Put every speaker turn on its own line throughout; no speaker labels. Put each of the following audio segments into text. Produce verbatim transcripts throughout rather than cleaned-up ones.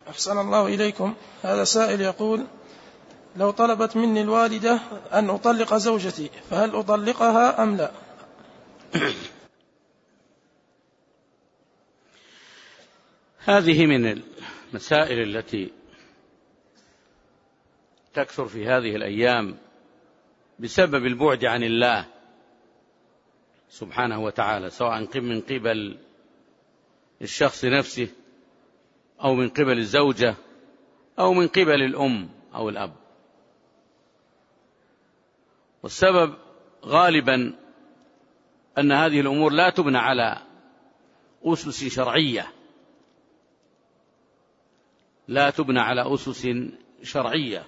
أحسن الله إليكم. هذا سائل يقول: لو طلبت مني الوالدة أن أطلق زوجتي فهل أطلقها أم لا؟
هذه من المسائل التي تكثر في هذه الأيام بسبب البعد عن الله سبحانه وتعالى، سواء من قبل الشخص نفسه أو من قبل الزوجة أو من قبل الأم أو الأب. والسبب غالبا أن هذه الأمور لا تبنى على أسس شرعية لا تبنى على أسس شرعية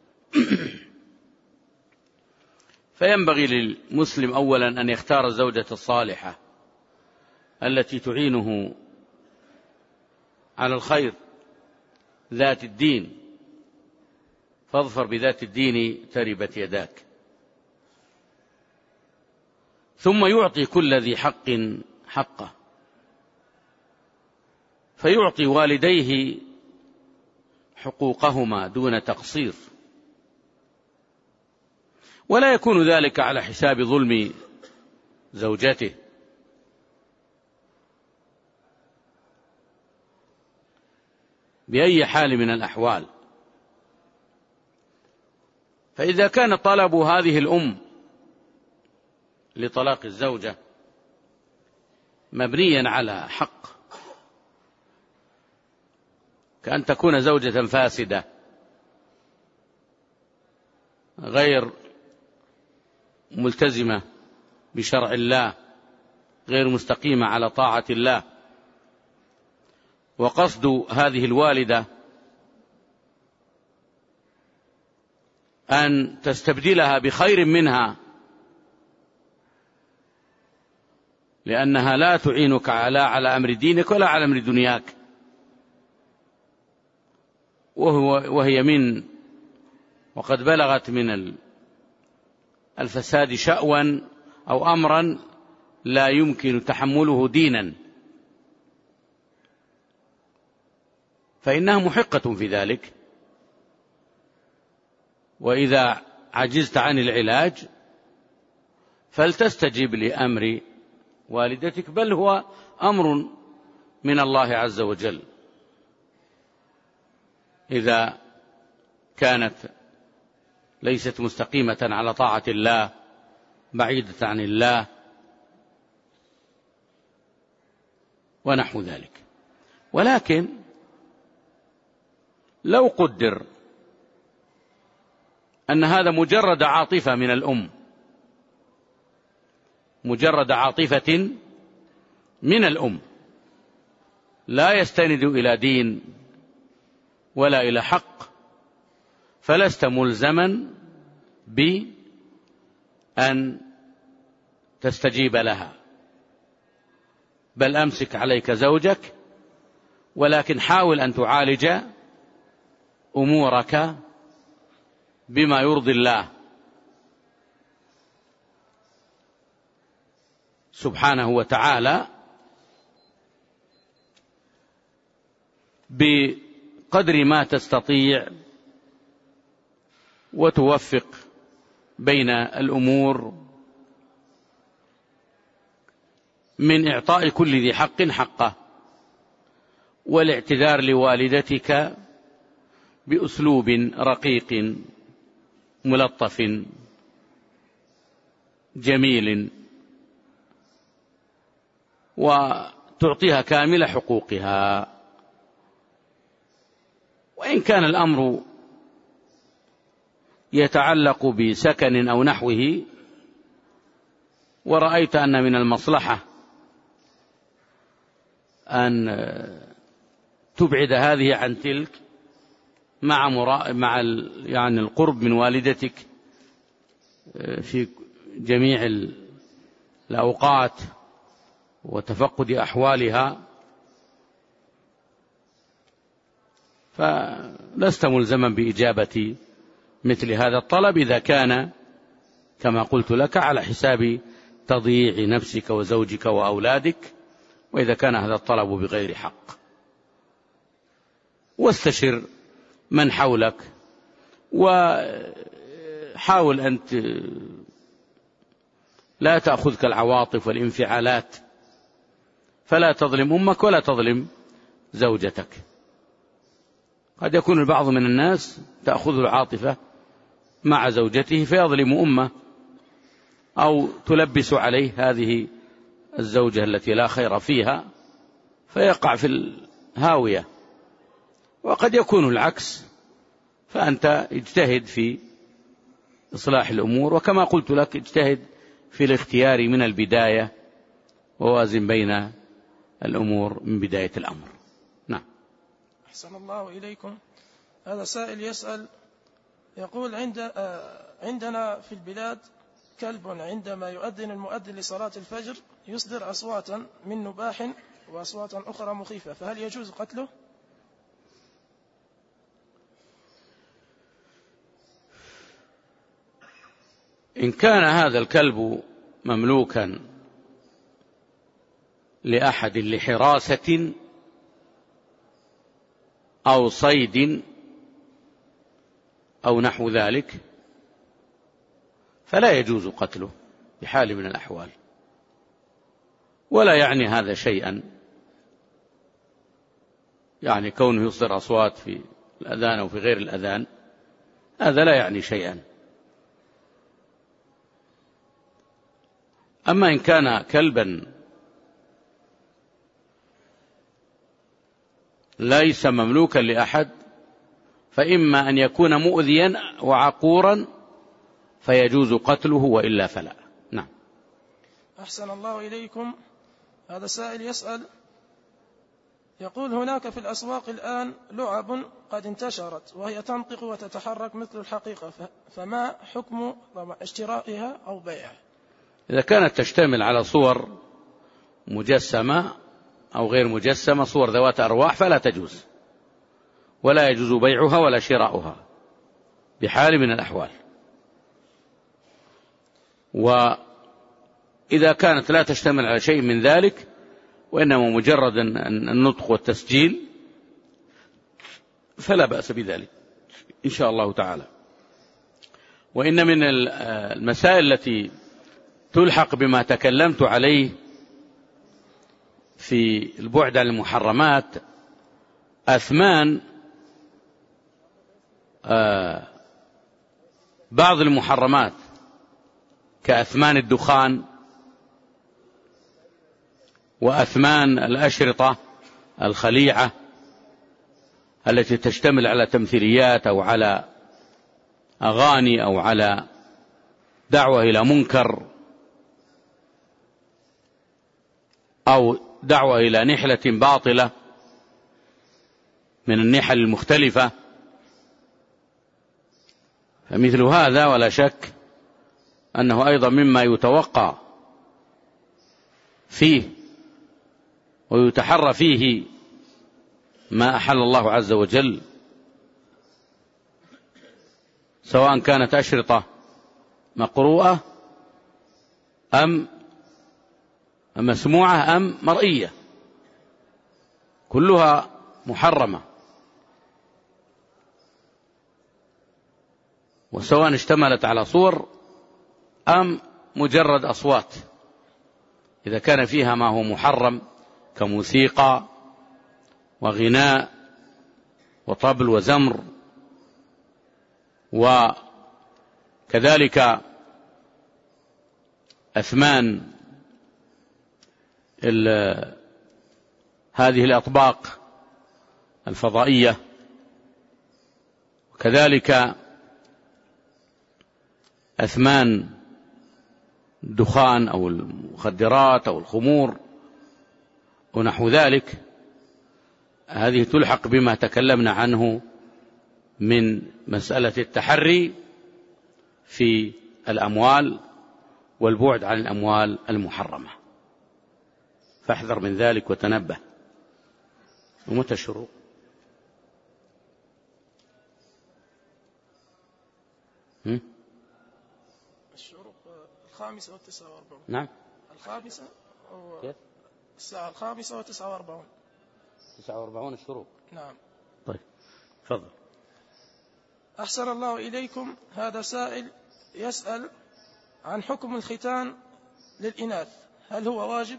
فينبغي للمسلم أولا أن يختار الزوجة الصالحة التي تعينه على الخير ذات الدين، فاظفر بذات الدين تربت يداك. ثم يعطي كل ذي حق حقه، فيعطي والديه حقوقهما دون تقصير، ولا يكون ذلك على حساب ظلم زوجته. بأي حال من الأحوال. فإذا كان طلب هذه الأم لطلاق الزوجة مبنيا على حق، كأن تكون زوجة فاسدة غير ملتزمة بشرع الله، غير مستقيمة على طاعة الله، وقصد هذه الوالدة أن تستبدلها بخير منها لأنها لا تعينك على على أمر دينك ولا على أمر دنياك، وهو وهي من وقد بلغت من الفساد شأوا أو أمرا لا يمكن تحمله دينا، فإنها محقة في ذلك. وإذا عجزت عن العلاج فلتستجب لأمر والدتك، بل هو أمر من الله عز وجل. إذا كانت ليست مستقيمة على طاعة الله، بعيدة عن الله ونحو ذلك. ولكن لو قدر أن هذا مجرد عاطفة من الأم، مجرد عاطفة من الأم، لا يستند إلى دين ولا إلى حق، فلست ملزما بأن تستجيب لها، بل أمسك عليك زوجك، ولكن حاول أن تعالج أمورك بما يرضي الله سبحانه وتعالى بقدر ما تستطيع، وتوفق بين الأمور من إعطاء كل ذي حق حقه، والاعتذار لوالدتك بأسلوب رقيق ملطف جميل، وتعطيها كامل حقوقها. وإن كان الأمر يتعلق بسكن أو نحوه، ورأيت أن من المصلحة أن تبعد هذه عن تلك مع مرا... مع ال... يعني القرب من والدتك في جميع الأوقات وتفقد أحوالها، فلست ملزما بإجابة مثل هذا الطلب إذا كان كما قلت لك على حساب تضييع نفسك وزوجك وأولادك، وإذا كان هذا الطلب بغير حق. واستشر من حولك، وحاول أن لا تأخذك العواطف والانفعالات، فلا تظلم أمك ولا تظلم زوجتك. قد يكون البعض من الناس تأخذ العاطفة مع زوجته فيظلم أمه، أو تلبس عليه هذه الزوجة التي لا خير فيها فيقع في الهاوية. وقد يكون العكس، فأنت اجتهد في إصلاح الأمور، وكما قلت لك اجتهد في الاختيار من البداية، ووازن بين الأمور من بداية الأمر. نعم.
أحسن الله إليكم. هذا سائل يسأل يقول عند عندنا في البلاد كلب عندما يؤذن المؤذن لصلاة الفجر يصدر أصواتا من نباح وأصواتا أخرى مخيفة، فهل يجوز قتله؟
إن كان هذا الكلب مملوكا لأحد لحراسة أو صيد أو نحو ذلك فلا يجوز قتله بحال من الأحوال، ولا يعني هذا شيئا، يعني كونه يصدر أصوات في الأذان أو في غير الأذان هذا لا يعني شيئا. أما إن كان كلبا ليس مملوكا لأحد فإما أن يكون مؤذيا وعقورا فيجوز قتله، وإلا فلا. نعم.
أحسن الله إليكم. هذا سائل يسأل يقول هناك في الأسواق الآن لعب قد انتشرت وهي تنطق وتتحرك مثل الحقيقة، فما حكم اشترائها أو بيعها؟
إذا كانت تشتمل على صور مجسمة أو غير مجسمة، صور ذوات أرواح، فلا تجوز، ولا يجوز بيعها ولا شراؤها بحال من الأحوال. وإذا كانت لا تشتمل على شيء من ذلك وإنما مجرد النطق والتسجيل فلا بأس بذلك إن شاء الله تعالى. وإن من المسائل التي تلحق بما تكلمت عليه في البعد عن المحرمات أثمان بعض المحرمات كأثمان الدخان وأثمان الأشرطة الخليعة التي تشتمل على تمثيليات أو على أغاني أو على دعوة إلى منكر أو دعوة إلى نحلة باطلة من النحل المختلفة، فمثل هذا ولا شك أنه أيضا مما يتوقع فيه ويتحرى فيه ما أحل الله عز وجل، سواء كانت أشرطة مقروءة أم مسموعة أم مرئية، كلها محرمة، وسواء اشتملت على صور أم مجرد أصوات. إذا كان فيها ما هو محرم كموسيقى وغناء وطبل وزمر، وكذلك أثمان هذه الأطباق الفضائية، وكذلك أثمان الدخان أو المخدرات أو الخمور ونحو ذلك، هذه تلحق بما تكلمنا عنه من مسألة التحري في الأموال والبعد عن الأموال المحرمة، فاحذر من ذلك وتنبه. ومتى الشروق؟
الشروق الخامسة والتسعة واربعون.
نعم،
الخامسة كيف؟ الساعة الخامسة وتسعة واربعون.
تسعة واربعون الشروق.
نعم.
طيب. تفضل.
أحسن الله إليكم، هذا سائل يسأل عن حكم الختان للإناث، هل هو واجب؟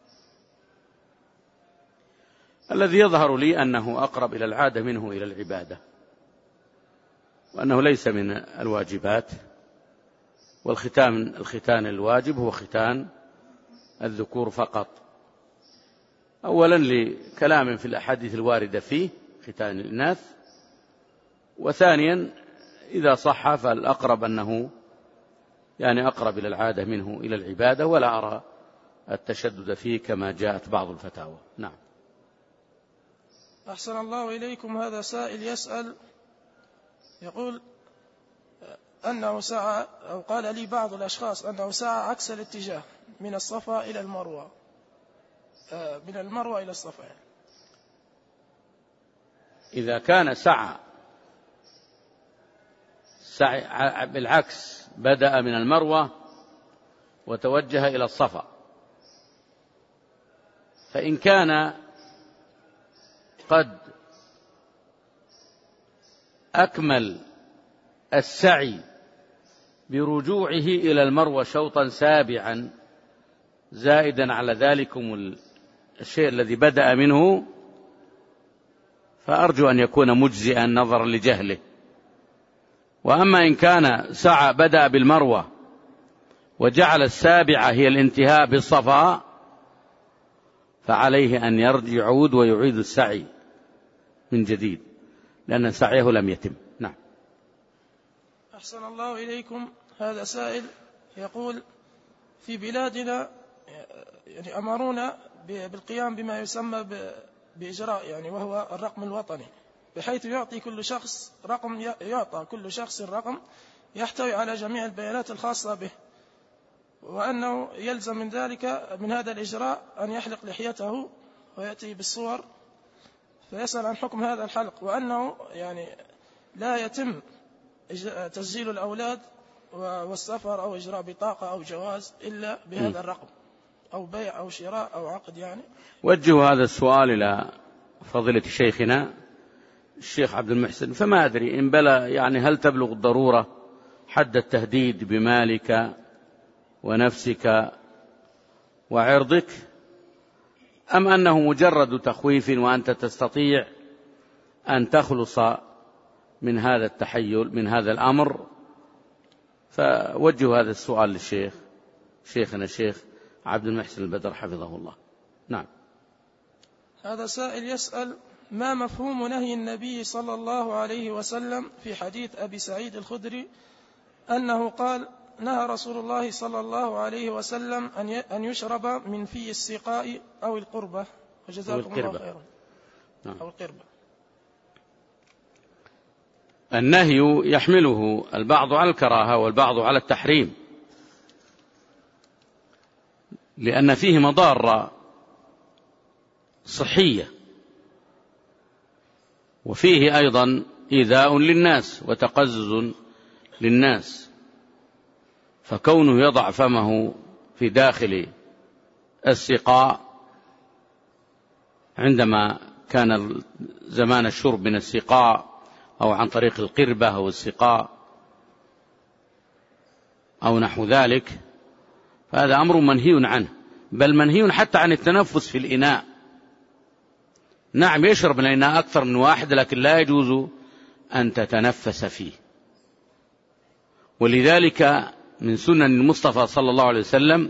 الذي يظهر لي أنه أقرب إلى العادة منه إلى العبادة، وأنه ليس من الواجبات، والختان الختان الواجب هو ختان الذكور فقط، أولا لكلام في الأحاديث الواردة فيه ختان الإناث، وثانيا إذا صح فالأقرب أنه يعني أقرب إلى العادة منه إلى العبادة، ولا أرى التشدد فيه كما جاءت بعض الفتاوى. نعم.
أحسن الله إليكم، هذا سائل يسأل يقول أنه سعى، أو قال لي بعض الأشخاص أنه سعى عكس الاتجاه من الصفا إلى المروة، من المروة إلى الصفا.
إذا كان سعى سعي بالعكس، بدأ من المروة وتوجه إلى الصفا، فإن كان قد أكمل السعي برجوعه إلى المروة شوطا سابعا زائدا على ذلكم الشيء الذي بدأ منه، فأرجو أن يكون مجزئا نظرا لجهله. وأما إن كان سعى بدأ بالمروة وجعل السابعة هي الانتهاء بالصفا، فعليه أن يرجع يعود ويعيد السعي من جديد، لأن سعيه لم يتم. نعم.
أحسن الله إليكم، هذا سائل يقول في بلادنا يعني أمرونا بالقيام بما يسمى بإجراء يعني وهو الرقم الوطني، بحيث يعطي كل شخص رقم، يعطى كل شخص رقم يحتوي على جميع البيانات الخاصة به، وأنه يلزم من ذلك من هذا الإجراء أن يحلق لحيته ويأتي بالصور، فيسأل عن حكم هذا الحلق، وأنه يعني لا يتم تسجيل الأولاد والسفر أو إجراء بطاقة أو جواز إلا بهذا الرقم، أو بيع أو شراء أو عقد. يعني
وجهوا هذا السؤال إلى فضيلة شيخنا الشيخ عبد المحسن، فما أدري إن بلغ يعني هل تبلغ الضرورة حد التهديد بمالك ونفسك وعرضك، أم أنه مجرد تخويف وأنت تستطيع أن تخلص من هذا التحيل من هذا الأمر. فوجهوا هذا السؤال للشيخ شيخنا الشيخ عبد المحسن البدر حفظه الله. نعم.
هذا سائل يسأل ما مفهوم نهي النبي صلى الله عليه وسلم في حديث أبي سعيد الخدري أنه قال نهى رسول الله صلى الله عليه وسلم أن يشرب من في السقاء أو القربة، وجزاكم الله خيرا.
نعم.
أو القربة.
النهي يحمله البعض على الكراهة والبعض على التحريم، لأن فيه مضار صحية، وفيه أيضا إيذاء للناس وتقزز للناس، فكونه يضع فمه في داخل السقاء عندما كان زمان الشرب من السقاء أو عن طريق القربة أو السقاء أو نحو ذلك، فهذا أمر منهي عنه، بل منهي حتى عن التنفس في الإناء. نعم يشرب من الإناء أكثر من واحد، لكن لا يجوز أن تتنفس فيه. ولذلك من سنن المصطفى صلى الله عليه وسلم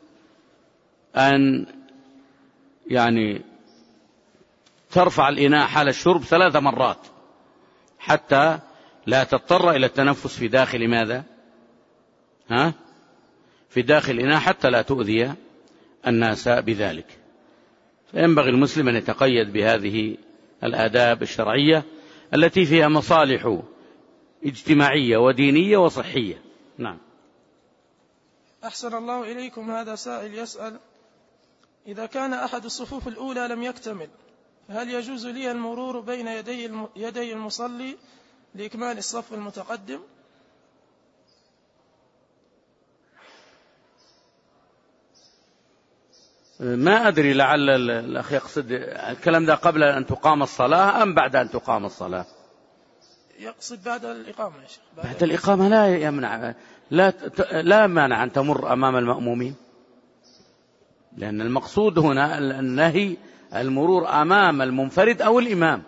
أن يعني ترفع الإناء حال الشرب ثلاث مرات حتى لا تضطر إلى التنفس في داخل ماذا؟ ها؟ في داخل الإناء حتى لا تؤذي الناس بذلك. فينبغي المسلم أن يتقيد بهذه الآداب الشرعية التي فيها مصالح اجتماعية ودينية وصحية. نعم.
أحسن الله إليكم، هذا سائل يسأل إذا كان أحد الصفوف الأولى لم يكتمل، هل يجوز لي المرور بين يدي يدي المصلي لإكمال الصف المتقدم؟
ما أدري، لعل الأخ يقصد الكلام ده قبل أن تقام الصلاة أم بعد أن تقام الصلاة.
يقصد بعد الإقامة يا شيخ.
بعد, بعد الإقامة لا يمنع، لا لا مانع أن تمر أمام المأمومين، لأن المقصود هنا النهي المرور أمام المنفرد أو الإمام.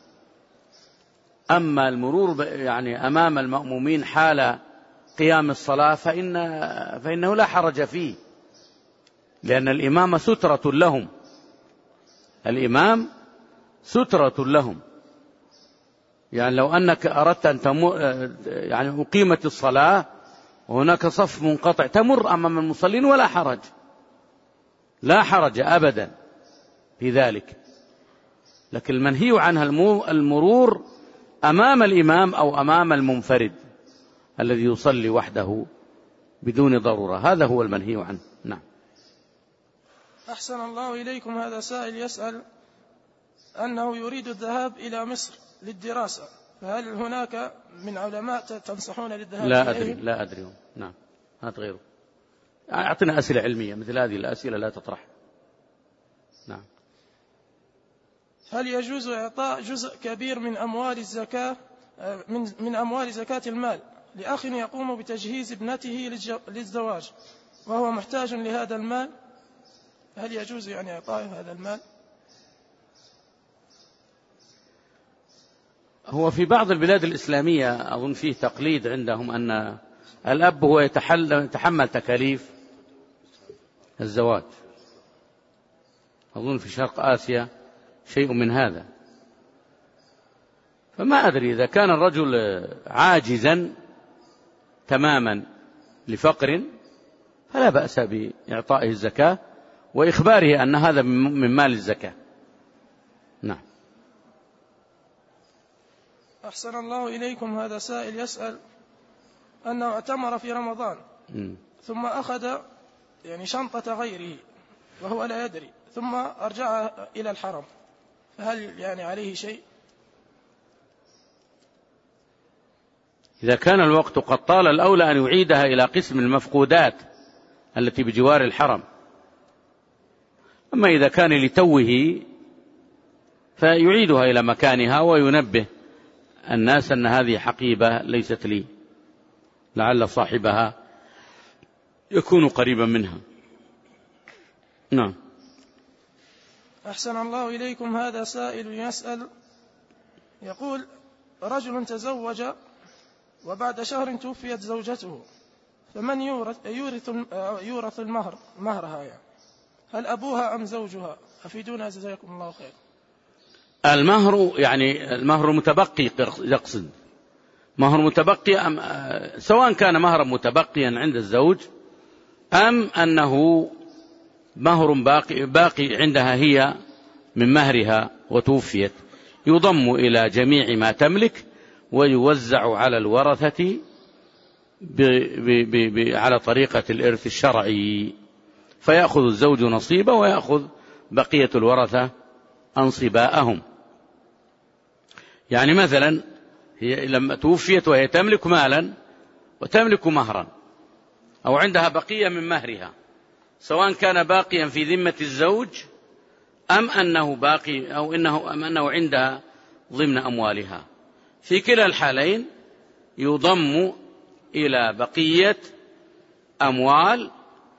أما المرور يعني أمام المأمومين حال قيام الصلاة فإن فإنه لا حرج فيه، لأن الإمام سترة لهم، الإمام سترة لهم. يعني لو أنك أردت أن تمر، يعني أقيمت الصلاة وهناك صف منقطع، تمر أمام المصلين ولا حرج، لا حرج أبدا في ذلك. لكن المنهي عنها المرور أمام الإمام أو أمام المنفرد الذي يصلي وحده بدون ضرورة، هذا هو المنهي عنه. نعم.
أحسن الله إليكم. هذا سائل يسأل أنه يريد الذهاب إلى مصر للدراسة، فهل هناك من علماء تنصحون للذهاب إليهم؟
لا أدري لا أدري نعم، هات غيره. أعطنا أسئلة علمية مثل هذه الأسئلة لا تطرح. نعم.
هل يجوز إعطاء جزء كبير من أموال الزكاة من من أموال زكاة المال لأخ يقوم بتجهيز ابنته للزواج وهو محتاج لهذا المال؟ هل يجوز يعني إعطائه هذا المال؟
هو في بعض البلاد الإسلامية أظن فيه تقليد عندهم أن الأب هو يتحمل تكاليف الزواج، أظن في شرق آسيا شيء من هذا. فما أدري إذا كان الرجل عاجزا تماما لفقر فلا بأس بإعطائه الزكاة وإخباره أن هذا من مال الزكاة. نعم.
أحسن الله إليكم. هذا سائل يسأل أنه اعتمر في رمضان م. ثم أخذ يعني شنطة غيره وهو لا يدري، ثم أرجع إلى الحرم، فهل يعني عليه شيء؟
إذا كان الوقت قد طال الأولى أن يعيدها إلى قسم المفقودات التي بجوار الحرم. أما إذا كان لتوه فيعيدها إلى مكانها وينبه الناس أن هذه حقيبة ليست لي، لعل صاحبها يكون قريبا منها. نعم.
أحسن الله إليكم. هذا سائل يسأل يقول رجل تزوج وبعد شهر توفيت زوجته، فمن يورث يورث يورث المهر مهرها يعني، هل أبوها أم زوجها؟ أفيدونا جزاكم الله خير.
المهر يعني المهر متبقي، يقصد مهر متبقي أم سواء كان مهرا متبقيا عند الزوج أم أنه مهر باقي, باقي عندها هي من مهرها وتوفيت، يضم إلى جميع ما تملك ويوزع على الورثة ب ب ب ب على طريقة الإرث الشرعي، فيأخذ الزوج نصيبه ويأخذ بقية الورثة أنصباءهم. يعني مثلا هي لما توفيت وهي تملك مالا وتملك مهرا أو عندها بقية من مهرها، سواء كان باقيا في ذمة الزوج أم أنه باقي أو إنه أم أنه عندها ضمن أموالها، في كلا الحالين يضم إلى بقية أموال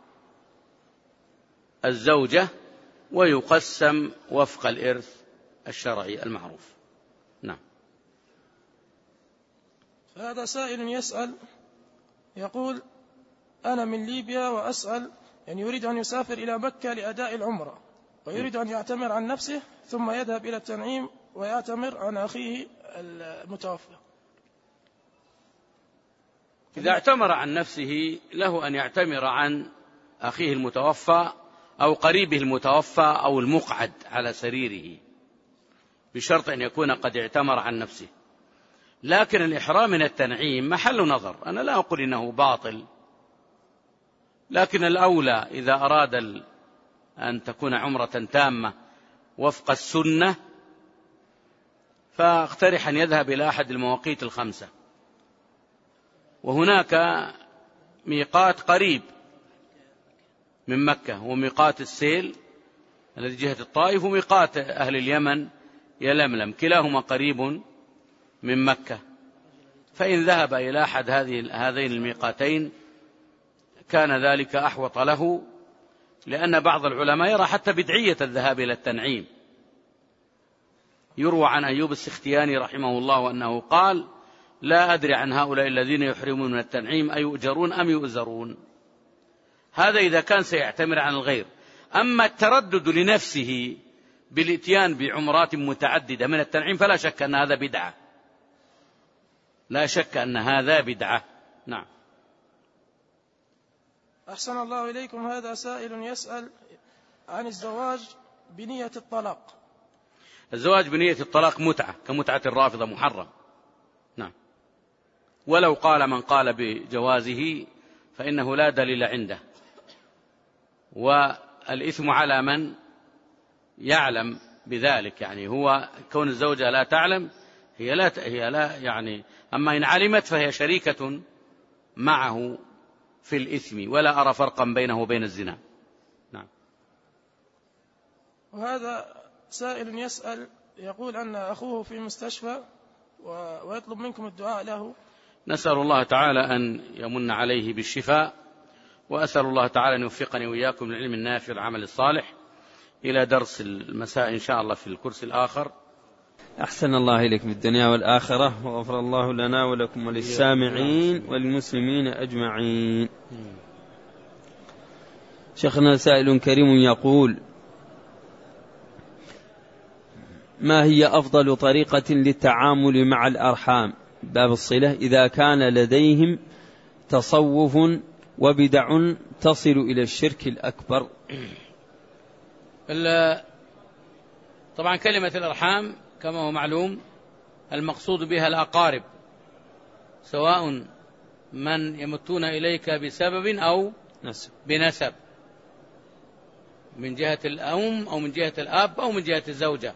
الزوجة ويقسم وفق الإرث الشرعي المعروف. نعم.
هذا سائل يسأل يقول أنا من ليبيا وأسأل يعني يريد أن يسافر إلى مكة لأداء العمرة ويريد أن يعتمر عن نفسه ثم يذهب إلى التنعيم ويعتمر عن أخيه المتوفى.
إذا اعتمر عن نفسه له أن يعتمر عن أخيه المتوفى أو قريبه المتوفى أو المقعد على سريره، بشرط أن يكون قد اعتمر عن نفسه. لكن الإحرام من التنعيم محل نظر، أنا لا أقول إنه باطل، لكن الأولى إذا أراد أن تكون عمرة تامة وفق السنة فاقترح أن يذهب إلى أحد المواقيت الخمسة، وهناك ميقات قريب من مكة وميقات السيل الذي جهة الطائف وميقات أهل اليمن يلملم، كلاهما قريب من مكة، فإن ذهب إلى أحد هذه هذين الميقاتين كان ذلك أحوط له، لأن بعض العلماء يرى حتى بدعية الذهاب إلى التنعيم. يروى عن أيوب السختياني رحمه الله أنه قال: لا أدري عن هؤلاء الذين يحرمون من التنعيم أيؤجرون أم يؤزرون. هذا إذا كان سيعتمر عن الغير. أما التردد لنفسه بالاتيان بعمرات متعددة من التنعيم فلا شك أن هذا بدعة، لا شك أن هذا بدعة. نعم.
أحسن الله إليكم. هذا سائل يسأل عن الزواج بنية الطلاق.
الزواج بنية الطلاق متعة كمتعة الرافضة، محرم. نعم. ولو قال من قال بجوازه فإنه لا دليل عنده، والإثم على من يعلم بذلك. يعني هو كون الزوجة لا تعلم هي لا هي لا يعني، أما إن علمت فهي شريكة معه في الإثم، ولا أرى فرقا بينه وبين الزنا. نعم.
وهذا سائل يسأل يقول أن أخوه في مستشفى ويطلب منكم الدعاء له.
نسأل الله تعالى أن يمن عليه بالشفاء، وأسأل الله تعالى أن يوفقني وإياكم للعلم النافع والعمل الصالح. إلى درس المساء إن شاء الله في الكرسي الآخر.
أحسن الله إليكم الدنيا والآخرة، وغفر الله لنا ولكم وللسامعين وللمسلمين أجمعين. شيخنا سائل كريم يقول: ما هي أفضل طريقة للتعامل مع الأرحام باب الصلة إذا كان لديهم تصوف وبدع تصل إلى الشرك الأكبر؟
طبعا كلمة الأرحام كما هو معلوم المقصود بها الأقارب، سواء من يمتون إليك بسبب أو بنسب، من جهة الأم أو من جهة الأب أو من جهة الزوجة.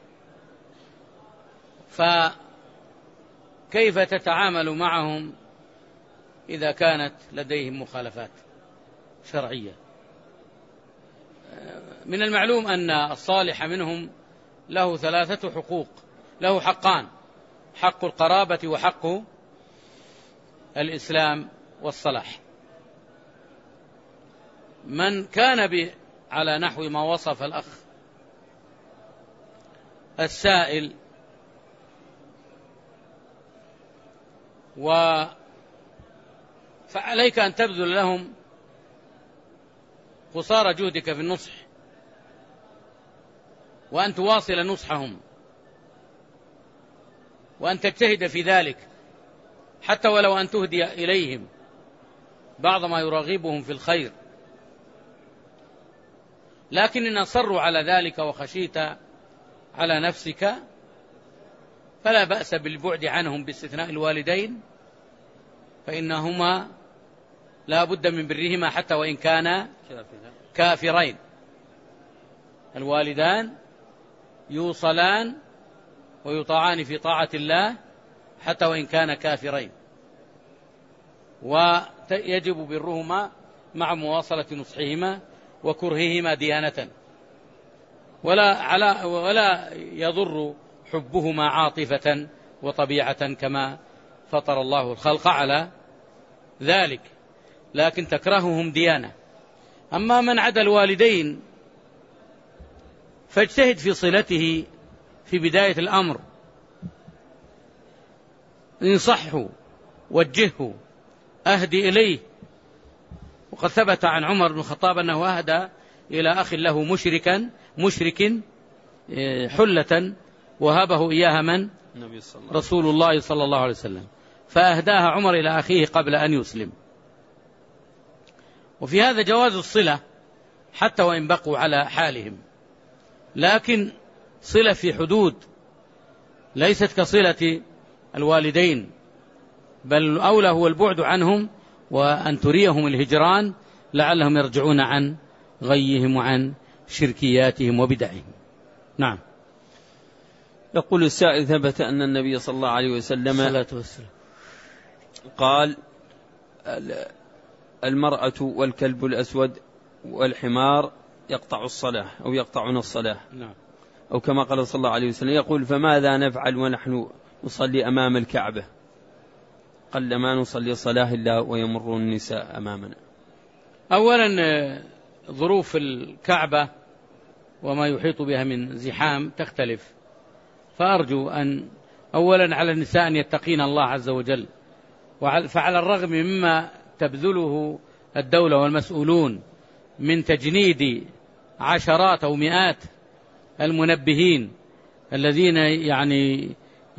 فكيف تتعامل معهم إذا كانت لديهم مخالفات شرعية؟ من المعلوم أن الصالح منهم له ثلاثة حقوق، له حقان: حق القرابة وحق الإسلام والصلاح. من كان على نحو ما وصف الأخ السائل و فعليك أن تبذل لهم قصارى جهدك في النصح، وأن تواصل نصحهم، وأن تجتهد في ذلك، حتى ولو أن تهدي إليهم بعض ما يرغبهم في الخير. لكن إن أصروا على ذلك وخشيت على نفسك فلا بأس بالبعد عنهم باستثناء الوالدين، فإنهما لا بد من برهما حتى وإن كانا كافرين. الوالدان يوصلان ويطاعان في طاعة الله حتى وإن كان كافرين، ويجب برهما مع مواصلة نصحهما وكرههما ديانة، ولا, على ولا يضر حبهما عاطفة وطبيعة كما فطر الله الخلق على ذلك، لكن تكرههم ديانة. أما من عدا الوالدين فاجتهد في صلته في بداية الأمر، انصحه وجهه أهدي إليه. وقد ثبت عن عمر بن الخطاب أنه أهدى إلى أخ له مشركا مشرك حلة وهبه إياها من؟ رسول الله صلى الله عليه وسلم، فأهداها عمر إلى أخيه قبل أن يسلم. وفي هذا جواز الصلة حتى وإن بقوا على حالهم، لكن صلة في حدود ليست كصلة الوالدين، بل أولى هو البعد عنهم وأن تريهم الهجران لعلهم يرجعون عن غيهم وعن شركياتهم وبدعهم. نعم.
يقول السائل: ثبت أن النبي صلى الله عليه وسلم قال: المرأة والكلب الأسود والحمار يقطع الصلاة أو يقطعون الصلاة.
نعم.
أو كما قال صلى الله عليه وسلم. يقول: فماذا نفعل ونحن نصلي أمام الكعبة؟ قل ما نصلي صلاة إلا ويمر النساء أمامنا؟
أولا ظروف الكعبة وما يحيط بها من زحام تختلف، فأرجو أن أولا على النساء أن يتقين الله عز وجل، فعلى الرغم مما تبذله الدولة والمسؤولون من تجنيد عشرات أو مئات المنبهين الذين يعني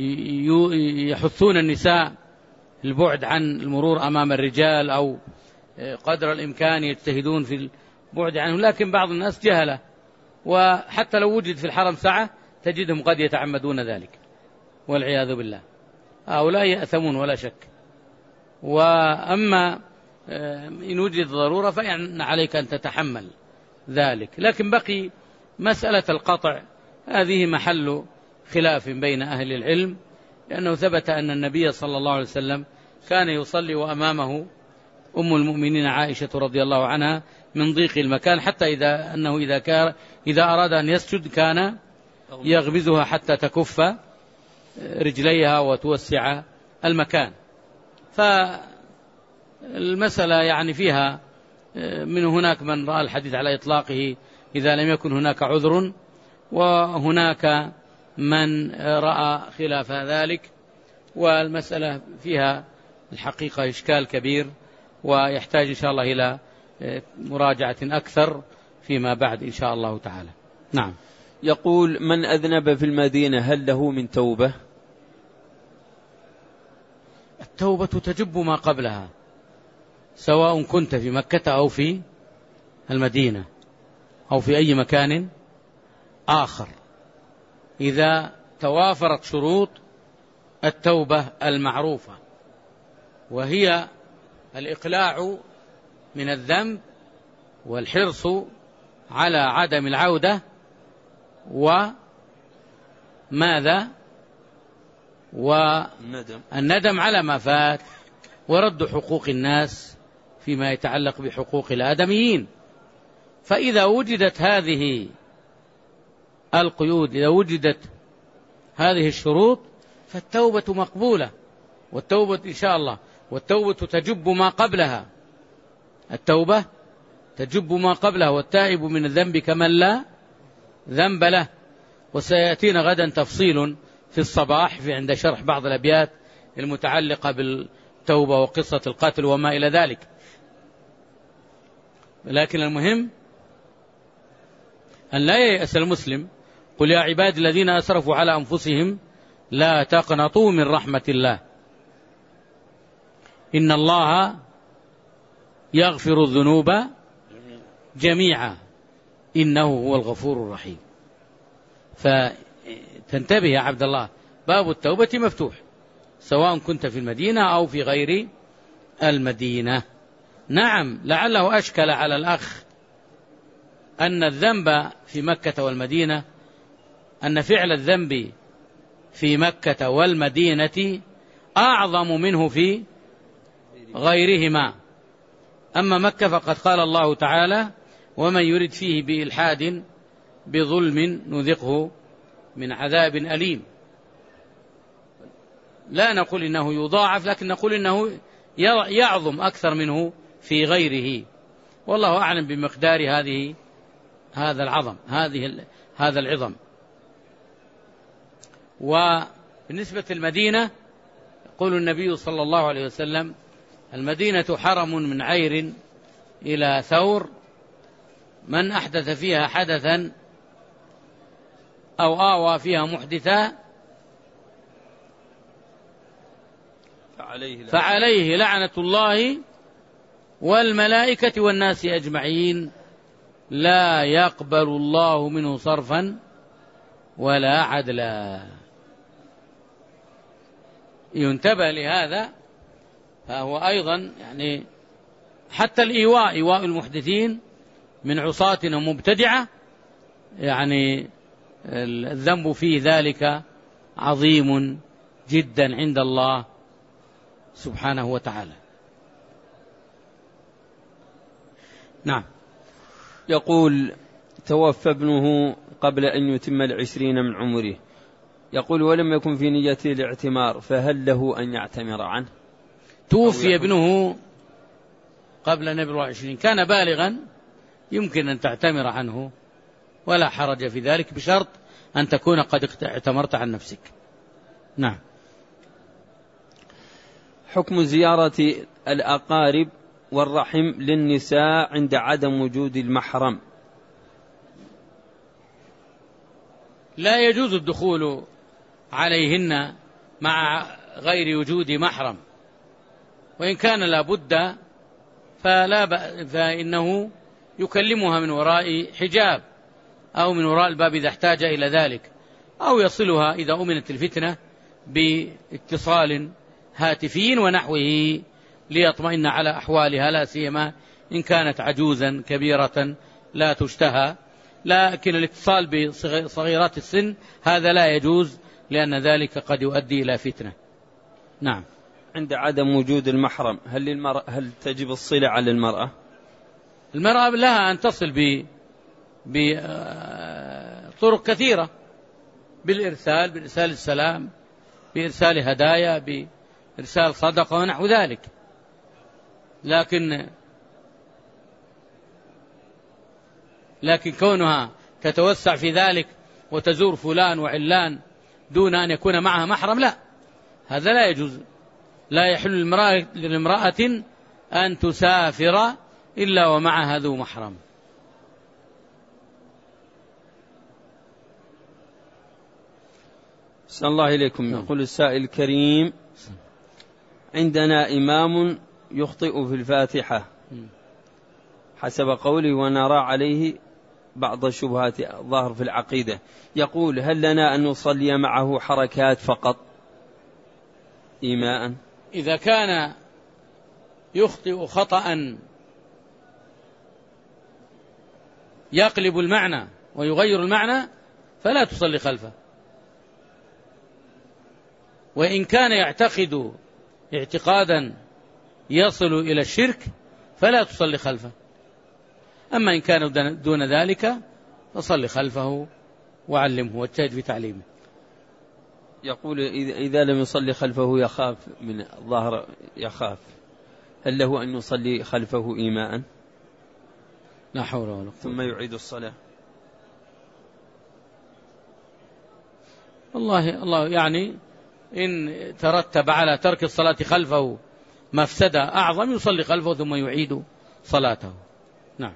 يحثون النساء البعد عن المرور أمام الرجال أو قدر الإمكان يجتهدون في البعد عنه، لكن بعض الناس جهلة، وحتى لو وجد في الحرم ساعة تجدهم قد يتعمدون ذلك والعياذ بالله. هؤلاء يأثمون ولا شك. وأما إن وجد ضرورة فإن عليك أن تتحمل ذلك. لكن بقي مسألة القطع، هذه محل خلاف بين أهل العلم، لأنه ثبت أن النبي صلى الله عليه وسلم كان يصلي وأمامه أم المؤمنين عائشة رضي الله عنها من ضيق المكان، حتى إذا أنه إذا كان إذا أراد أن يسجد كان يغمزها حتى تكف رجليها وتوسع المكان. فالمسألة يعني فيها من هناك من رأى الحديث على إطلاقه إذا لم يكن هناك عذر، وهناك من رأى خلاف ذلك، والمسألة فيها الحقيقة إشكال كبير ويحتاج إن شاء الله إلى مراجعة أكثر فيما بعد إن شاء الله تعالى. نعم.
يقول: من أذنب في المدينة هل له من توبة؟
التوبة تجب ما قبلها، سواء كنت في مكة أو في المدينة أو في أي مكان آخر، إذا توافرت شروط التوبة المعروفة، وهي الإقلاع من الذنب والحرص على عدم العودة وماذا والندم على ما فات ورد حقوق الناس فيما يتعلق بحقوق الآدميين. فإذا وجدت هذه القيود، إذا وجدت هذه الشروط، فالتوبة مقبولة، والتوبة إن شاء الله، والتوبة تجب ما قبلها، التوبة تجب ما قبلها، والتائب من الذنب كمن لا ذنب له. وسيأتينا غدا تفصيل في الصباح في عند شرح بعض الأبيات المتعلقة بالتوبة وقصة القتل وما إلى ذلك. لكن المهم أن لا ييأس المسلم. قل يا عبادي الذين أسرفوا على أنفسهم لا تقنطوا من رحمة الله إن الله يغفر الذنوب جميعا إنه هو الغفور الرحيم. فتنتبه يا عبد الله، باب التوبة مفتوح سواء كنت في المدينة أو في غير المدينة. نعم، لعله أشكل على الأخ أن الذنب في مكة والمدينة، أن فعل الذنب في مكة والمدينة أعظم منه في غيرهما. أما مكة فقد قال الله تعالى: ومن يرد فيه بإلحاد بظلم نذقه من عذاب أليم. لا نقول إنه يضاعف، لكن نقول إنه يعظم أكثر منه في غيره، والله أعلم بمقدار هذه هذا العظم هذه هذا العظم. وبالنسبة للمدينة يقول النبي صلى الله عليه وسلم: المدينة حرم من عير إلى ثور، من أحدث فيها حدثا أو آوى فيها محدثا
فعليه,
فعليه لعنة الله والملائكة والناس أجمعين لا يقبل الله منه صرفا ولا عدلا. ينتبه لهذا. فهو أيضا يعني حتى الإيواء، إيواء المحدثين من عصاة ومبتدعة، يعني الذنب فيه ذلك عظيم جدا عند الله سبحانه وتعالى. نعم.
يقول: توفى ابنه قبل أن يتم العشرين من عمره، يقول: ولم يكن في نيته الاعتمار، فهل له أن يعتمر عنه؟
توفي ابنه قبل أن يبلغ عشرين، كان بالغا يمكن أن تعتمر عنه ولا حرج في ذلك، بشرط أن تكون قد اعتمرت عن نفسك. نعم.
حكم زيارة الأقارب والرحم للنساء عند عدم وجود المحرم.
لا يجوز الدخول عليهن مع غير وجود محرم، وإن كان لابد فلا ب... فإنه يكلمها من وراء حجاب أو من وراء الباب إذا احتاج إلى ذلك، أو يصلها إذا أمنت الفتنة باتصال هاتفي ونحوه ليطمئن على أحوالها، لا سيما إن كانت عجوزا كبيرة لا تشتهى. لكن الاتصال بصغيرات السن هذا لا يجوز، لأن ذلك قد يؤدي إلى فتنة. نعم.
عند عدم وجود المحرم هل للمرأة هل تجب الصلة على المرأة؟
المرأة لها أن تصل ب بطرق كثيرة، بالإرسال، بإرسال السلام، بإرسال هدايا، بإرسال صدقة ونحو ذلك. لكن لكن كونها تتوسع في ذلك وتزور فلان وعلان دون أن يكون معها محرم، لا، هذا لا يجوز. لا يحل للامرأة أن تسافر إلا ومعها ذو محرم.
صلى الله إليكم. يقول السائل الكريم: عندنا إمام يخطئ في الفاتحة حسب قوله ونرى عليه بعض الشبهات الظاهر في العقيدة، يقول: هل لنا أن نصلي معه حركات فقط إيماء؟
إذا كان يخطئ خطأ يقلب المعنى ويغير المعنى فلا تصلي خلفه، وإن كان يعتقد اعتقادا يصل إلى الشرك فلا تصلي خلفه. أما إن كان دون ذلك فصلي خلفه وعلمه واجتهد في تعليمه.
يقول: إذا لم يصلي خلفه يخاف من الظاهر، يخاف، هل له أن يصلي خلفه إيماء؟
لا حول ولا قوة.
ثم يعيد الصلاة.
الله الله يعني إن ترتب على ترك الصلاة خلفه مفسدة أعظم يصلي خلفه ثم يعيد صلاته. نعم.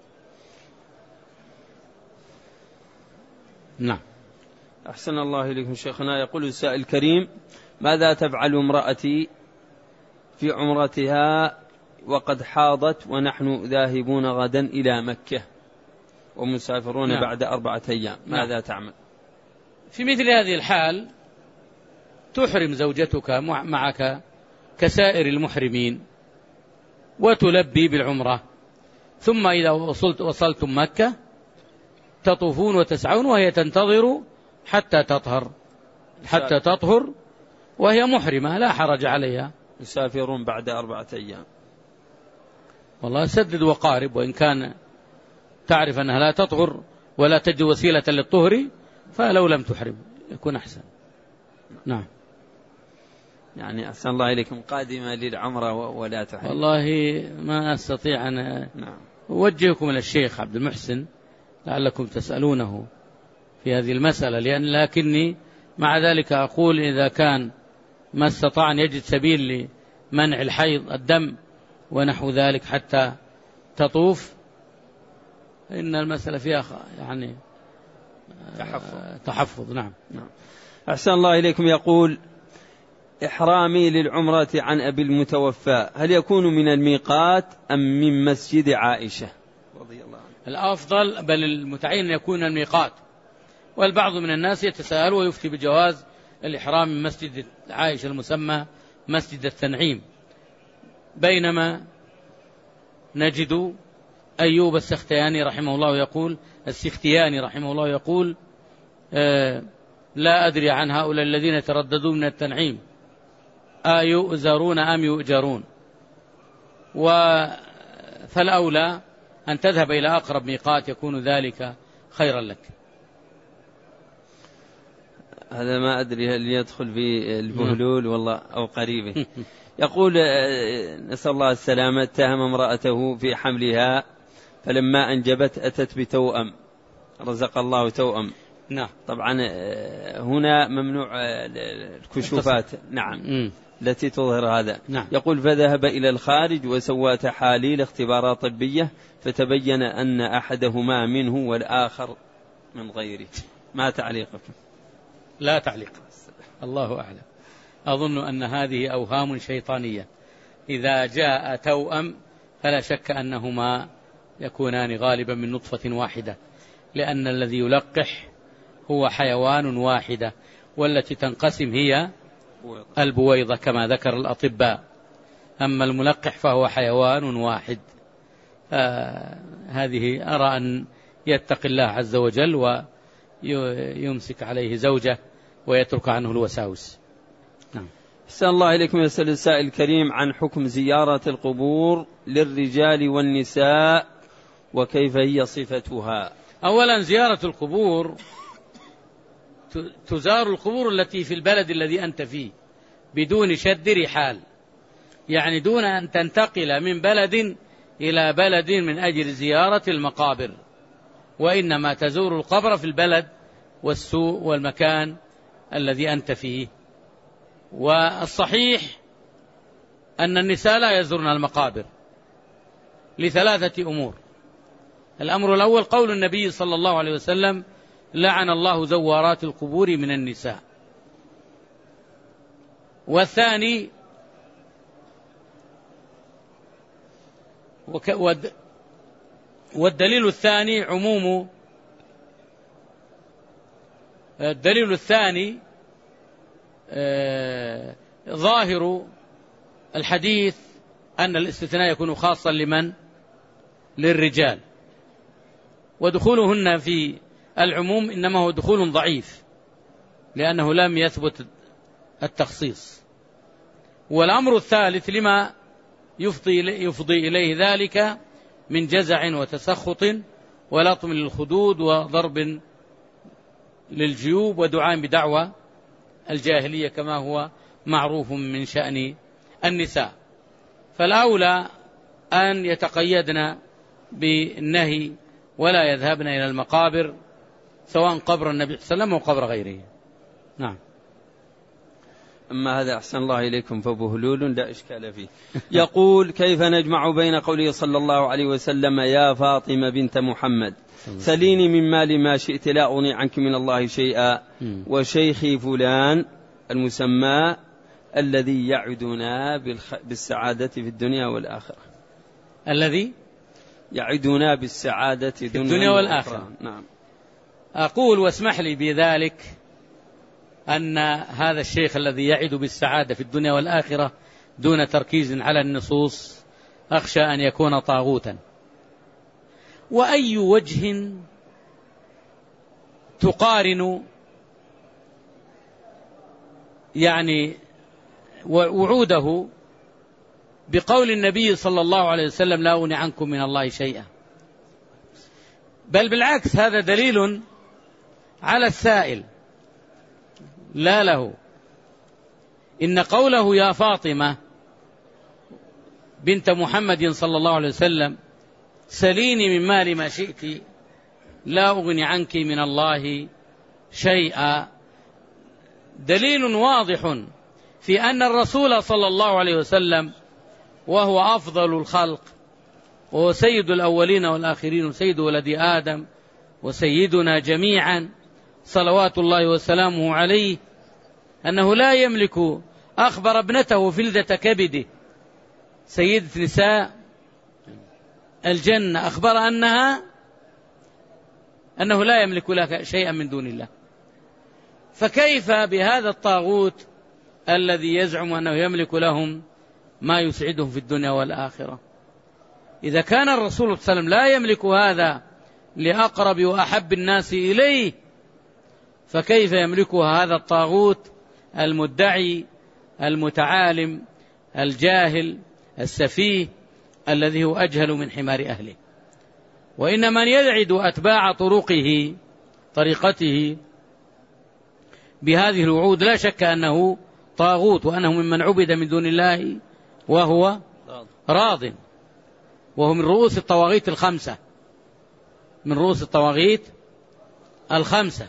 نعم.
أحسن الله إليكم شيخنا. يقول السائل الكريم: ماذا تفعل امرأتي في عمرتها وقد حاضت ونحن ذاهبون غدا إلى مكة ومسافرون نعم. بعد أربعة أيام، ماذا نعم. تعمل؟
في مثل هذه الحال تحرم زوجتك معك كسائر المحرمين وتلبي بالعمرة، ثم إذا وصلت وصلتم مكة تطوفون وتسعون وهي تنتظر حتى تطهر حتى تطهر وهي محرمة لا حرج عليها.
يسافرون بعد أربعة أيام.
والله سدد وقارب، وإن كان تعرف أنها لا تطهر ولا تجد وسيلة للطهر فلو لم تحرم يكون أحسن. نعم.
يعني أحسن الله إليكم قادمة للعمرة ولا تحرم.
والله ما أستطيع أن نعم. أوجهكم إلى الشيخ عبد المحسن لعلكم تسألونه في هذه المسألة، لأن لكني مع ذلك أقول إذا كان ما استطاع أن يجد سبيل لمنع الحيض الدم ونحو ذلك حتى تطوف، إن المسألة فيها يعني
تحفظ,
تحفظ. نعم.
نعم. أحسن الله إليكم. يقول: إحرامي للعمرة عن أبي المتوفى هل يكون من الميقات أم من مسجد عائشة رضي الله عنها؟
الأفضل بل المتعين يكون الميقات، والبعض من الناس يتساءل ويفتي بجواز الإحرام من مسجد عائشة المسمى مسجد التنعيم، بينما نجد أيوب السختياني رحمه الله يقول السختياني رحمه الله يقول آه لا أدري عن هؤلاء الذين يترددون من التنعيم أيؤزرون أم يؤجرون، فالأولى أن تذهب إلى أقرب ميقات يكون ذلك خيرا لك.
هذا ما أدري هل يدخل في البهلول والله أو قريبه. يقول نسأل الله السلامة، اتهم امرأته في حملها فلما أنجبت أتت بتوأم، رزق الله توأم.
نعم.
طبعا هنا ممنوع الكشوفات. نعم. م. التي تظهر هذا.
نعم.
يقول فذهب إلى الخارج وسوى تحاليل اختبارات طبية فتبين أن أحدهما منه والآخر من غيره. ما تعليقك؟
لا تعليق، الله أعلم. أظن أن هذه أوهام شيطانية. إذا جاء توأم فلا شك أنهما يكونان غالبا من نطفة واحدة، لأن الذي يلقح هو حيوان واحدة، والتي تنقسم هي البويضة كما ذكر الأطباء، أما الملقح فهو حيوان واحد. آه هذه أرى أن يتقي الله عز وجل ويمسك عليه زوجه ويترك عنه الوساوس. نعم.
أحسن الله إليكم. يسأل السائل الكريم عن حكم زيارة القبور للرجال والنساء وكيف هي صفتها.
أولا زيارة القبور، تزار القبور التي في البلد الذي أنت فيه بدون شد رحال، يعني دون أن تنتقل من بلد إلى بلد من أجل زيارة المقابر، وإنما تزور القبر في البلد والسوق والمكان الذي أنت فيه. والصحيح أن النساء لا يزورن المقابر لثلاثة أمور. الأمر الأول قول النبي صلى الله عليه وسلم: لعن الله زوارات القبور من النساء. والثاني والدليل الثاني عموم الدليل الثاني آه ظاهر الحديث أن الاستثناء يكون خاصا لمن؟ للرجال، ودخولهن في العموم إنما هو دخول ضعيف لأنه لم يثبت التخصيص. والأمر الثالث لما يفضي, يفضي إليه ذلك من جزع وتسخط ولطم للخدود وضرب للجيوب ودعاء بدعوى الجاهلية كما هو معروف من شأن النساء. فالأولى أن يتقيدن بالنهي ولا يذهبن إلى المقابر، سواء قبر النبي صلى الله عليه وسلم أو قبر غيره. نعم.
أما هذا أحسن الله إليكم فبهلول لا إشكال فيه. يقول: كيف نجمع بين قوله صلى الله عليه وسلم: يا فاطمة بنت محمد سليني من مال ما شئت لا أغني عنك من الله شيئا، وشيخي فلان المسمى الذي يعدنا بالسعادة في الدنيا والآخرة.
الذي
يعدنا بالسعادة في
الدنيا والآخرة.
نعم.
أقول واسمح لي بذلك أن هذا الشيخ الذي يعد بالسعادة في الدنيا والآخرة دون تركيز على النصوص أخشى أن يكون طاغوتا. وأي وجه تقارن يعني وعوده بقول النبي صلى الله عليه وسلم: لا أغني عنكم من الله شيئا؟ بل بالعكس، هذا دليل على السائل لا له. إن قوله يا فاطمة بنت محمد صلى الله عليه وسلم سليني من مال ما شئت لا أغني عنك من الله شيئا دليل واضح في أن الرسول صلى الله عليه وسلم وهو أفضل الخلق وهو سيد الأولين والآخرين وسيد ولد آدم وسيدنا جميعا صلوات الله وسلامه عليه، أنه لا يملك، أخبر ابنته فلذة كبده سيدة نساء الجنة، أخبر أنها أنه لا يملك لك شيئا من دون الله. فكيف بهذا الطاغوت الذي يزعم أنه يملك لهم ما يسعدهم في الدنيا والآخرة؟ إذا كان الرسول صلى الله عليه وسلم لا يملك هذا لأقرب وأحب الناس إليه، فكيف يملكها هذا الطاغوت المدعي المتعالم الجاهل السفيه الذي هو أجهل من حمار أهله؟ وإن من يلعد أتباع طرقه طريقته بهذه الوعود لا شك أنه طاغوت، وأنه ممن عبد من دون الله وهو راض، وهو من رؤوس الطواغيت الخمسة، من رؤوس الطواغيت الخمسة.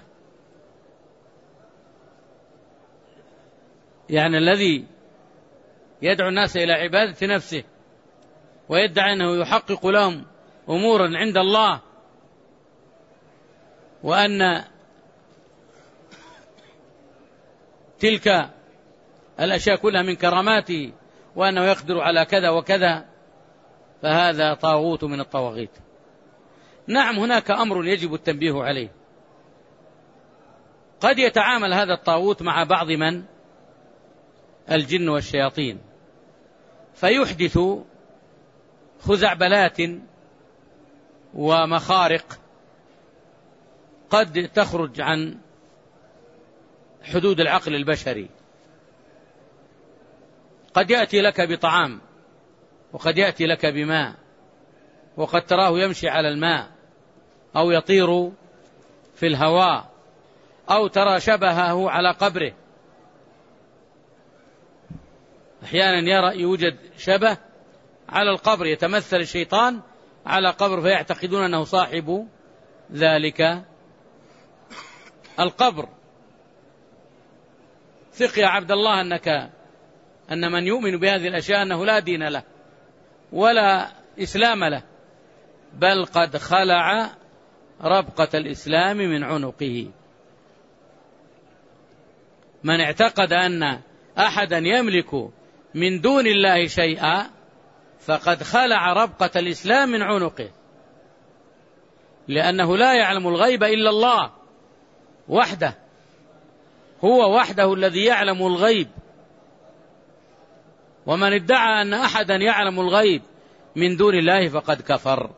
يعني الذي يدعو الناس إلى عبادة نفسه ويدعي أنه يحقق لهم أمورا عند الله، وأن تلك الأشياء كلها من كراماته، وأنه يقدر على كذا وكذا، فهذا طاغوت من الطواغيت. نعم، هناك أمر يجب التنبيه عليه. قد يتعامل هذا الطاغوت مع بعض من الجن والشياطين، فيحدث خزعبلات ومخارق قد تخرج عن حدود العقل البشري. قد يأتي لك بطعام، وقد يأتي لك بماء، وقد تراه يمشي على الماء أو يطير في الهواء، أو ترى شبهه على قبره. أحيانا يرى يوجد شبه على القبر، يتمثل الشيطان على قبر، فيعتقدون أنه صاحب ذلك القبر. ثق يا عبد الله أنك أن من يؤمن بهذه الأشياء أنه لا دين له ولا إسلام له، بل قد خلع ربقة الإسلام من عنقه. من اعتقد أن أحدا يملك من دون الله شيئا فقد خلع ربقة الإسلام من عنقه، لأنه لا يعلم الغيب إلا الله وحده، هو وحده الذي يعلم الغيب. ومن ادعى أن أحدا يعلم الغيب من دون الله فقد كفر.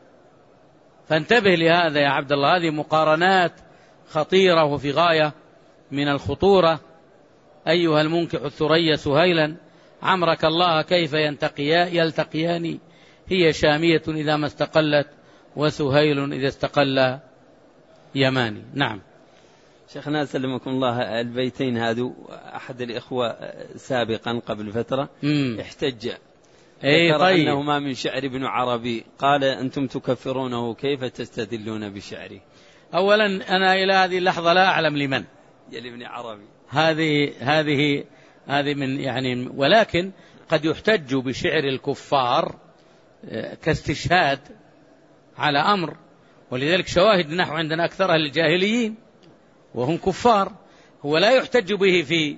فانتبه لهذا يا عبد الله، هذه مقارنات خطيرة وفي غاية من الخطورة. أيها المنكح الثريا سهيلا، عمرك الله كيف يلتقيان، هي شامية إذا ما استقلت وسهيل إذا استقل يماني. نعم.
شيخنا سلمكم الله، البيتين هذو أحد الإخوة سابقا قبل فترة مم. احتج
أي
ذكر
طيب.
أنه ما من شعر ابن عربي، قال أنتم تكفرونه كيف تستدلون بشعره؟
أولا أنا إلى هذه اللحظة لا أعلم لمن
يا ابن عربي،
هذه هذه هذه من يعني، ولكن قد يحتج بشعر الكفار كاستشهاد على أمر، ولذلك شواهد النحو عندنا أكثرها للجاهليين وهم كفار. هو لا يحتج به في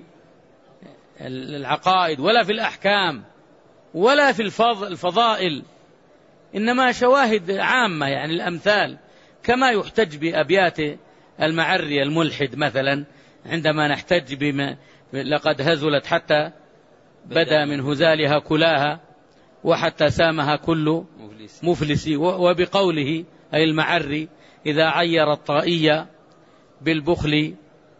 العقائد ولا في الأحكام ولا في الفضائل، إنما شواهد عامة، يعني الأمثال، كما يحتج بأبيات المعري الملحد مثلا، عندما نحتج بما لقد هزلت حتى بدا من هزالها كلاها وحتى سامها كل مفلس، وبقوله أي المعري إذا عير الطائية بالبخل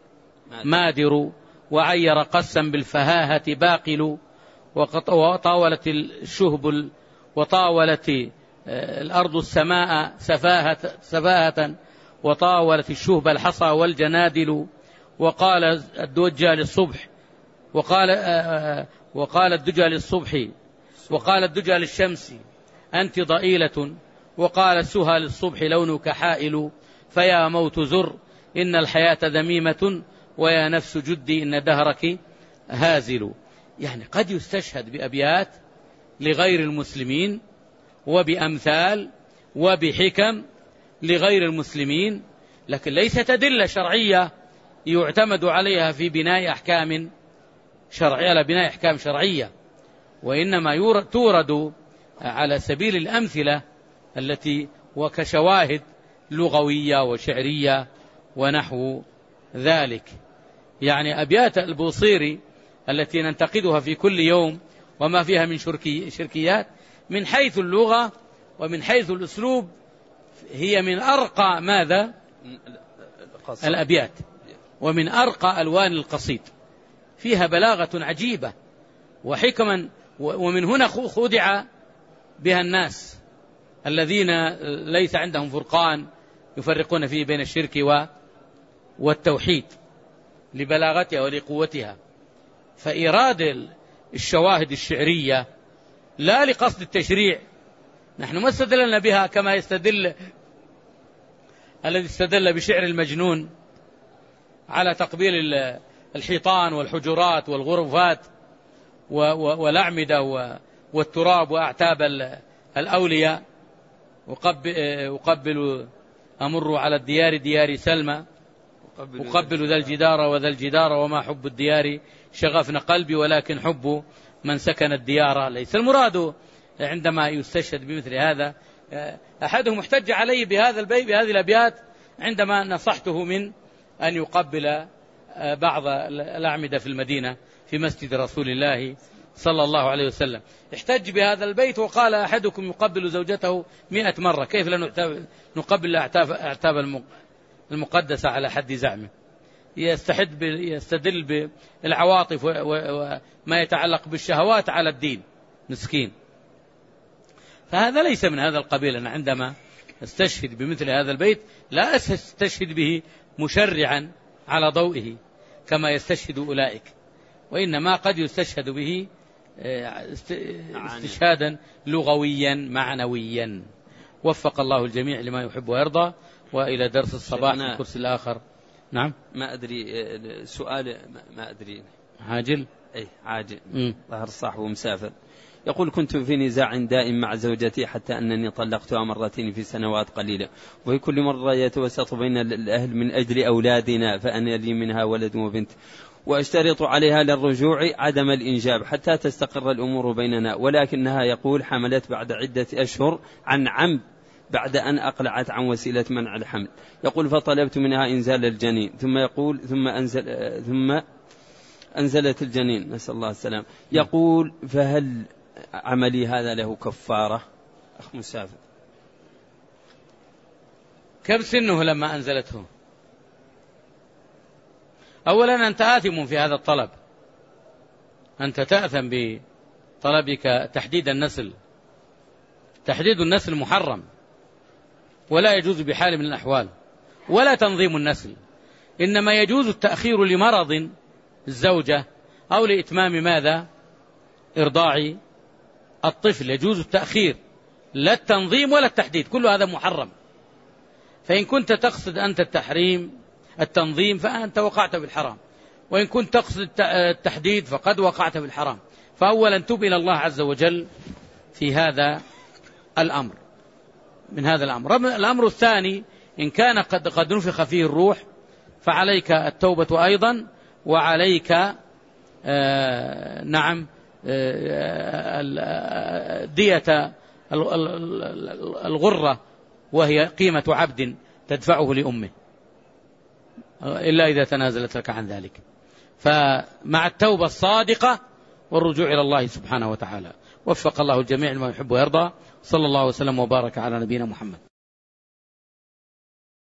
مادر وعير قسا بالفهاهة باقل، وطاولت الشهب وطاولت الأرض السماء سفاهة, سفاهة وطاولت الشهب الحصى والجنادل، وقال الدجى للصبح وقال وقال الدجى للصبح وقال الدجى للشمس أنت ضئيلة، وقال السهى للصبح لونك حائل، فيا موت زر إن الحياة ذميمة، ويا نفس جدي إن دهرك هازل. يعني قد يستشهد بأبيات لغير المسلمين وبأمثال وبحكم لغير المسلمين، لكن ليست أدلة شرعية يعتمد عليها في بناء أحكام شرعية على بناء أحكام شرعية، وإنما تورد على سبيل الأمثلة التي وكشواهد لغوية وشعرية ونحو ذلك. يعني أبيات البوصيري التي ننتقدها في كل يوم وما فيها من شركي شركيات من حيث اللغة ومن حيث الأسلوب هي من أرقى ماذا الأبيات ومن أرقى ألوان القصيد، فيها بلاغة عجيبة وحكما، ومن هنا خدع بها الناس الذين ليس عندهم فرقان يفرقون فيه بين الشرك والتوحيد. لبلاغتها ولقوتها. فإيراد الشواهد الشعرية لا لقصد التشريع، نحن ما استدلنا بها كما يستدل الذي استدل بشعر المجنون على تقبيل الحيطان والحجرات والغرفات والأعمدة والتراب وأعتاب الأولياء. وقبل أمر على الديار ديار سلمى، أقبل ذا الجدار وذا الجدار، وما حب الديار شغفنا قلبي ولكن حب من سكن الديار. ليس المراد عندما يستشهد بمثل هذا. أحدهم احتج علي بهذا البيت بهذه الأبيات عندما نصحته من أن يقبل بعض الأعمدة في المدينة في مسجد رسول الله صلى الله عليه وسلم. احتج بهذا البيت وقال أحدكم يقبل زوجته مئة مرة، كيف لا نقبل الأعتاب المقدسة على حد زعمه؟ يستحد يستدل بالعواطف وما يتعلق بالشهوات على الدين، مسكين. فهذا ليس من هذا القبيل. أنا عندما استشهد بمثل هذا البيت لا استشهد به مشرعا على ضوئه كما يستشهد أولئك، وإنما قد يستشهد به استشهادا لغويا معنويا. وفق الله الجميع لما يحب ويرضى. وإلى درس الصباح في الكرسي الآخر. نعم.
ما أدري سؤال ما أدري
عاجل.
أي عاجل. ظهر صاحبه مسافر. يقول: كنت في نزاع دائم مع زوجتي حتى أنني طلقتها مرتين في سنوات قليلة، وفي كل مرة يتوسط بين الأهل من أجل أولادنا، فأنا لي منها ولد وبنت، وأشترط عليها للرجوع عدم الإنجاب حتى تستقر الأمور بيننا، ولكنها يقول حملت بعد عدة أشهر عن عمد بعد أن أقلعت عن وسيلة منع الحمل. يقول: فطلبت منها إنزال الجنين، ثم يقول ثم أنزل ثم أنزلت الجنين، نسأل الله السلام. يقول: فهل عملي هذا له كفارة؟ أخ مسافر.
كم سنه لما أنزلته؟ أولا أنت آثم في هذا الطلب، أنت تأثم بطلبك تحديد النسل. تحديد النسل محرم ولا يجوز بحال من الأحوال، ولا تنظيم النسل. إنما يجوز التأخير لمرض الزوجة أو لإتمام ماذا؟ إرضاع الطفل. يجوز التأخير، لا التنظيم ولا التحديد، كل هذا محرم. فإن كنت تقصد أنت التحريم التنظيم فأنت وقعت بالحرام، وإن كنت تقصد التحديد فقد وقعت بالحرام. فأولا تب إلى الله عز وجل في هذا الأمر من هذا الأمر. الأمر الثاني: إن كان قد, قد نفخ فيه الروح فعليك التوبة أيضا، وعليك آه نعم آه دية الغرة، وهي قيمة عبد تدفعه لأمه، إلا إذا تنازلت لك عن ذلك. فمع التوبة الصادقة والرجوع إلى الله سبحانه وتعالى. وفق الله الجميع لما يحب ويرضى. صلى الله وسلم وبارك على نبينا محمد.